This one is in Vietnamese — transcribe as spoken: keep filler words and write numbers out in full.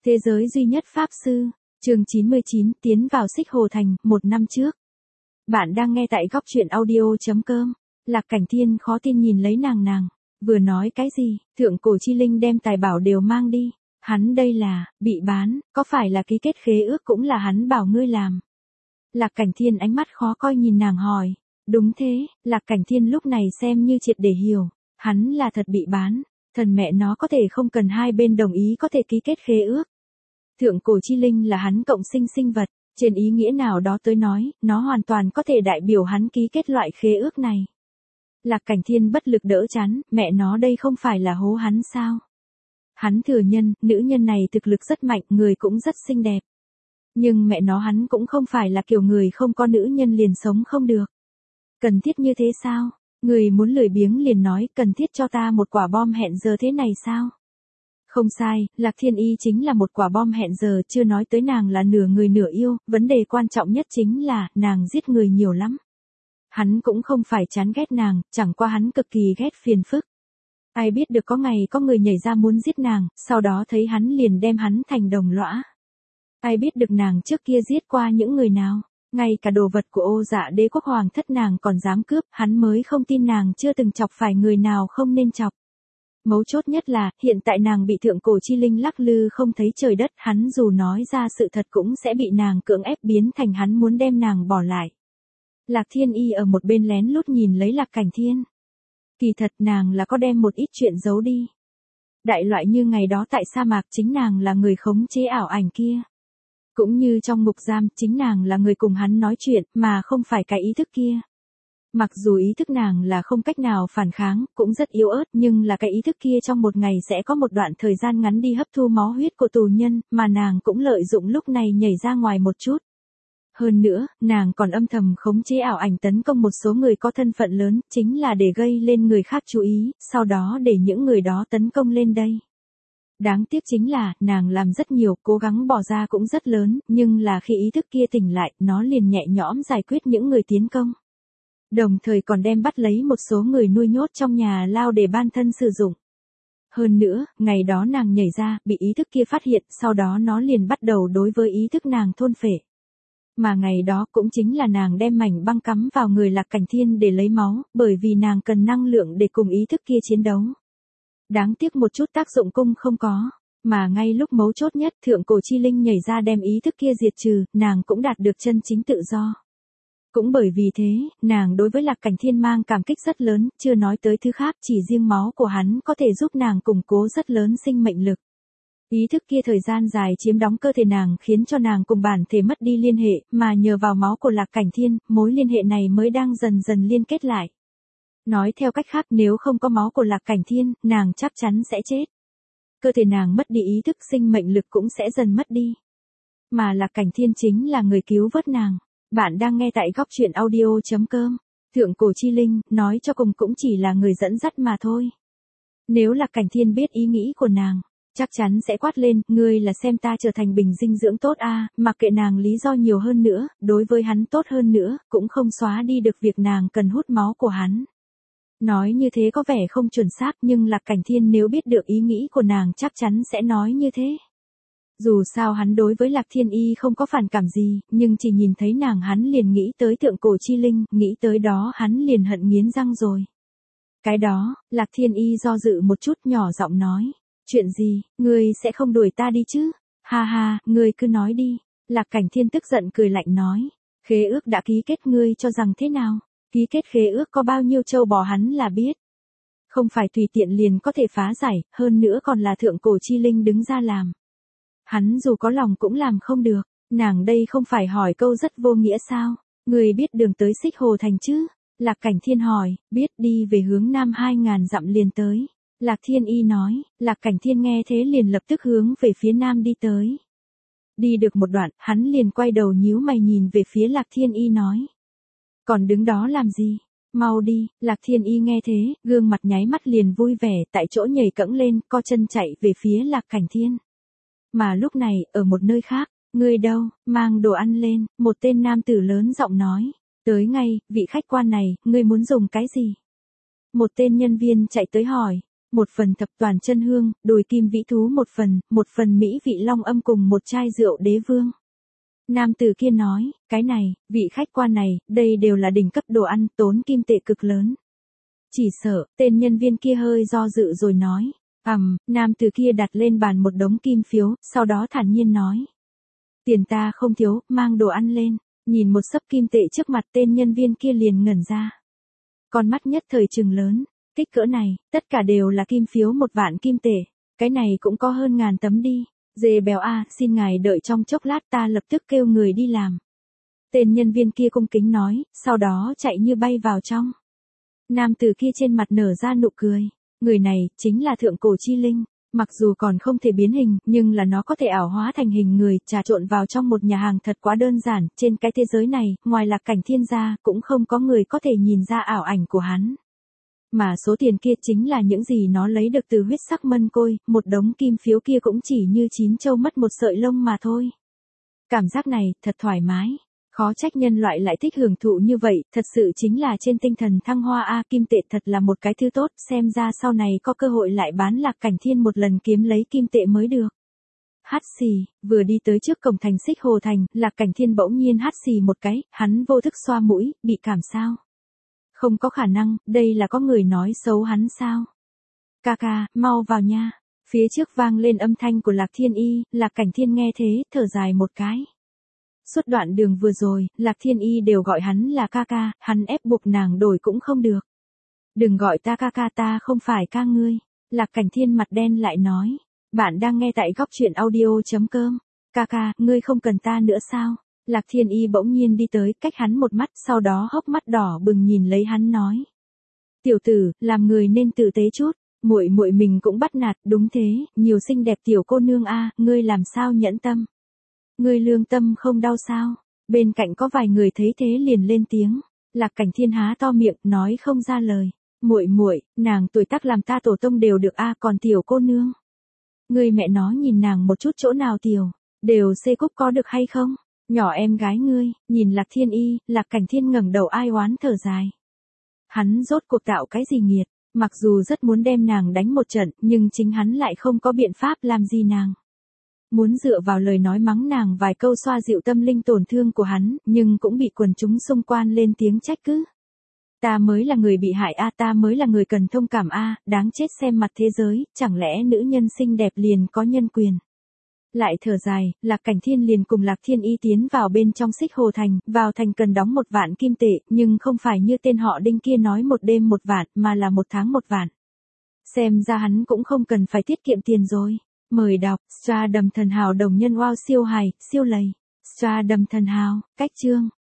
Thế giới duy nhất Pháp Sư, chương chín mươi chín, tiến vào Xích Hồ Thành, một năm trước. Bạn đang nghe tại góc truyện audio.com. Lạc Cảnh Thiên khó tin nhìn lấy nàng nàng. Vừa nói cái gì, thượng cổ chi linh đem tài bảo đều mang đi. Hắn đây là, bị bán, có phải là ký kết khế ước cũng là hắn bảo ngươi làm. Lạc Cảnh Thiên ánh mắt khó coi nhìn nàng hỏi. Đúng thế, Lạc Cảnh Thiên lúc này xem như triệt để hiểu. Hắn là thật bị bán, thần mẹ nó có thể không cần hai bên đồng ý có thể ký kết khế ước. Thượng cổ chi linh là hắn cộng sinh sinh vật, trên ý nghĩa nào đó tới nói, nó hoàn toàn có thể đại biểu hắn ký kết loại khế ước này. Lạc Cảnh Thiên bất lực đỡ chán, mẹ nó đây không phải là hố hắn sao? Hắn thừa nhận, nữ nhân này thực lực rất mạnh, người cũng rất xinh đẹp. Nhưng mẹ nó hắn cũng không phải là kiểu người không có nữ nhân liền sống không được. Cần thiết như thế sao? Người muốn lười biếng liền nói, cần thiết cho ta một quả bom hẹn giờ thế này sao? Không sai, Lạc Thiên Y chính là một quả bom hẹn giờ, chưa nói tới nàng là nửa người nửa yêu, vấn đề quan trọng nhất chính là, nàng giết người nhiều lắm. Hắn cũng không phải chán ghét nàng, chẳng qua hắn cực kỳ ghét phiền phức. Ai biết được có ngày có người nhảy ra muốn giết nàng, sau đó thấy hắn liền đem hắn thành đồng lõa. Ai biết được nàng trước kia giết qua những người nào, ngay cả đồ vật của Ô Dạ Đế quốc hoàng thất nàng còn dám cướp, hắn mới không tin nàng chưa từng chọc phải người nào không nên chọc. Mấu chốt nhất là, hiện tại nàng bị thượng cổ chi linh lắc lư không thấy trời đất, hắn dù nói ra sự thật cũng sẽ bị nàng cưỡng ép biến thành hắn muốn đem nàng bỏ lại. Lạc Thiên Y ở một bên lén lút nhìn lấy Lạc Cảnh Thiên. Kỳ thật nàng là có đem một ít chuyện giấu đi. Đại loại như ngày đó tại sa mạc chính nàng là người khống chế ảo ảnh kia. Cũng như trong ngục giam chính nàng là người cùng hắn nói chuyện mà không phải cái ý thức kia. Mặc dù ý thức nàng là không cách nào phản kháng, cũng rất yếu ớt nhưng là cái ý thức kia trong một ngày sẽ có một đoạn thời gian ngắn đi hấp thu máu huyết của tù nhân, mà nàng cũng lợi dụng lúc này nhảy ra ngoài một chút. Hơn nữa, nàng còn âm thầm khống chế ảo ảnh tấn công một số người có thân phận lớn, chính là để gây lên người khác chú ý, sau đó để những người đó tấn công lên đây. Đáng tiếc chính là, nàng làm rất nhiều, cố gắng bỏ ra cũng rất lớn, nhưng là khi ý thức kia tỉnh lại, nó liền nhẹ nhõm giải quyết những người tiến công. Đồng thời còn đem bắt lấy một số người nuôi nhốt trong nhà lao để ban thân sử dụng. Hơn nữa, ngày đó nàng nhảy ra, bị ý thức kia phát hiện, sau đó nó liền bắt đầu đối với ý thức nàng thôn phệ. Mà ngày đó cũng chính là nàng đem mảnh băng cắm vào người Lạc Cảnh Thiên để lấy máu, bởi vì nàng cần năng lượng để cùng ý thức kia chiến đấu. Đáng tiếc một chút tác dụng cung không có, mà ngay lúc mấu chốt nhất thượng cổ chi linh nhảy ra đem ý thức kia diệt trừ, nàng cũng đạt được chân chính tự do. Cũng bởi vì thế, nàng đối với Lạc Cảnh Thiên mang cảm kích rất lớn, chưa nói tới thứ khác, chỉ riêng máu của hắn có thể giúp nàng củng cố rất lớn sinh mệnh lực. Ý thức kia thời gian dài chiếm đóng cơ thể nàng khiến cho nàng cùng bản thể mất đi liên hệ, mà nhờ vào máu của Lạc Cảnh Thiên, mối liên hệ này mới đang dần dần liên kết lại. Nói theo cách khác, nếu không có máu của Lạc Cảnh Thiên, nàng chắc chắn sẽ chết. Cơ thể nàng mất đi ý thức, sinh mệnh lực cũng sẽ dần mất đi. Mà Lạc Cảnh Thiên chính là người cứu vớt nàng. Bạn đang nghe tại góc truyện audio.com. Thượng cổ chi linh, nói cho cùng cũng chỉ là người dẫn dắt mà thôi. Nếu Lạc Cảnh Thiên biết ý nghĩ của nàng, chắc chắn sẽ quát lên, ngươi là xem ta trở thành bình dinh dưỡng tốt à, mặc kệ nàng lý do nhiều hơn nữa, đối với hắn tốt hơn nữa, cũng không xóa đi được việc nàng cần hút máu của hắn. Nói như thế có vẻ không chuẩn xác nhưng Lạc Cảnh Thiên nếu biết được ý nghĩ của nàng chắc chắn sẽ nói như thế. Dù sao hắn đối với Lạc Thiên Y không có phản cảm gì, nhưng chỉ nhìn thấy nàng hắn liền nghĩ tới thượng cổ chi linh, nghĩ tới đó hắn liền hận nghiến răng rồi. Cái đó, Lạc Thiên Y do dự một chút nhỏ giọng nói. Chuyện gì, ngươi sẽ không đuổi ta đi chứ? Ha ha, ngươi cứ nói đi. Lạc Cảnh Thiên tức giận cười lạnh nói. Khế ước đã ký kết ngươi cho rằng thế nào? Ký kết khế ước có bao nhiêu trâu bò hắn là biết. Không phải tùy tiện liền có thể phá giải, hơn nữa còn là thượng cổ chi linh đứng ra làm. Hắn dù có lòng cũng làm không được, nàng đây không phải hỏi câu rất vô nghĩa sao? Người biết đường tới Xích Hồ Thành chứ? Lạc Cảnh Thiên hỏi, biết đi về hướng nam hai ngàn dặm liền tới. Lạc Thiên Y nói, Lạc Cảnh Thiên nghe thế liền lập tức hướng về phía nam đi tới. Đi được một đoạn, hắn liền quay đầu nhíu mày nhìn về phía Lạc Thiên Y nói. Còn đứng đó làm gì? Mau đi, Lạc Thiên Y nghe thế, gương mặt nháy mắt liền vui vẻ, tại chỗ nhảy cẫng lên, co chân chạy về phía Lạc Cảnh Thiên. Mà lúc này, ở một nơi khác, ngươi đâu, mang đồ ăn lên, một tên nam tử lớn giọng nói. Tới ngay, vị khách quan này, ngươi muốn dùng cái gì? Một tên nhân viên chạy tới hỏi. một phần thập toàn chân hương, đồi kim vĩ thú một phần, một phần mỹ vị long âm cùng một chai rượu đế vương. Nam tử kia nói, cái này, vị khách quan này, đây đều là đỉnh cấp đồ ăn, tốn kim tệ cực lớn. Chỉ sợ, tên nhân viên kia hơi do dự rồi nói, ầm, um, nam tử kia đặt lên bàn một đống kim phiếu, sau đó thản nhiên nói. Tiền ta không thiếu, mang đồ ăn lên, nhìn một xấp kim tệ trước mặt tên nhân viên kia liền ngẩn ra. Con mắt nhất thời trừng lớn, kích cỡ này, tất cả đều là kim phiếu một vạn kim tệ, cái này cũng có hơn ngàn tấm đi. Dê béo a, à, xin ngài đợi trong chốc lát ta lập tức kêu người đi làm. Tên nhân viên kia cung kính nói, sau đó chạy như bay vào trong. Nam tử kia trên mặt nở ra nụ cười, người này, chính là thượng cổ chi linh, mặc dù còn không thể biến hình, nhưng là nó có thể ảo hóa thành hình người, trà trộn vào trong một nhà hàng thật quá đơn giản, trên cái thế giới này, ngoài Lạc Cảnh Thiên ra, cũng không có người có thể nhìn ra ảo ảnh của hắn. Mà số tiền kia chính là những gì nó lấy được từ huyết sắc mân côi, một đống kim phiếu kia cũng chỉ như chín châu mất một sợi lông mà thôi. Cảm giác này, thật thoải mái. Khó trách nhân loại lại thích hưởng thụ như vậy, thật sự chính là trên tinh thần thăng hoa a, kim tệ thật là một cái thứ tốt, xem ra sau này có cơ hội lại bán Lạc Cảnh Thiên một lần kiếm lấy kim tệ mới được. Hát xì, vừa đi tới trước cổng thành Xích Hồ Thành, Lạc Cảnh Thiên bỗng nhiên hát xì một cái, hắn vô thức xoa mũi, bị cảm sao? Không có khả năng, đây là có người nói xấu hắn sao? Ca ca, mau vào nha. Phía trước vang lên âm thanh của Lạc Thiên Y, Lạc Cảnh Thiên nghe thế, thở dài một cái. Suốt đoạn đường vừa rồi, Lạc Thiên Y đều gọi hắn là ca ca, hắn ép buộc nàng đổi cũng không được. Đừng gọi ta ca ca, ta không phải ca ngươi. Lạc Cảnh Thiên mặt đen lại nói. Bạn đang nghe tại góc truyện audio chấm com. Ca ca, ngươi không cần ta nữa sao? Lạc Thiên Y bỗng nhiên đi tới, cách hắn một mắt, sau đó hốc mắt đỏ bừng nhìn lấy hắn nói. Tiểu tử, làm người nên tử tế chút, muội muội mình cũng bắt nạt, đúng thế, nhiều xinh đẹp tiểu cô nương a, ngươi làm sao nhẫn tâm? Ngươi lương tâm không đau sao? Bên cạnh có vài người thấy thế liền lên tiếng. Lạc Cảnh Thiên há to miệng, nói không ra lời. Muội muội, nàng tuổi tác làm ta tổ tông đều được a, còn tiểu cô nương. Ngươi mẹ nó nhìn nàng một chút chỗ nào tiểu, đều xê cúc có được hay không? Nhỏ em gái ngươi, nhìn Lạc Thiên Y, Lạc Cảnh Thiên ngẩng đầu ai oán thở dài. Hắn rốt cuộc tạo cái gì nghiệt, mặc dù rất muốn đem nàng đánh một trận, nhưng chính hắn lại không có biện pháp làm gì nàng. Muốn dựa vào lời nói mắng nàng vài câu xoa dịu tâm linh tổn thương của hắn, nhưng cũng bị quần chúng xung quanh lên tiếng trách cứ. Ta mới là người bị hại a, ta mới là người cần thông cảm a, đáng chết xem mặt thế giới, chẳng lẽ nữ nhân xinh đẹp liền có nhân quyền. Lại thở dài, Lạc Cảnh Thiên liền cùng Lạc Thiên Y tiến vào bên trong Xích Hồ Thành, vào thành cần đóng một vạn kim tệ, nhưng không phải như tên họ Đinh kia nói một đêm một vạn, mà là một tháng một vạn. Xem ra hắn cũng không cần phải tiết kiệm tiền rồi. Mời đọc, Stardom Thần Hào đồng nhân wow siêu hài, siêu lầy. Stardom Thần Hào, cách chương.